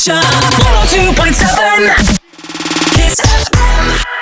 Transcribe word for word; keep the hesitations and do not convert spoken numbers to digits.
Station one oh two point seven Kiss F M.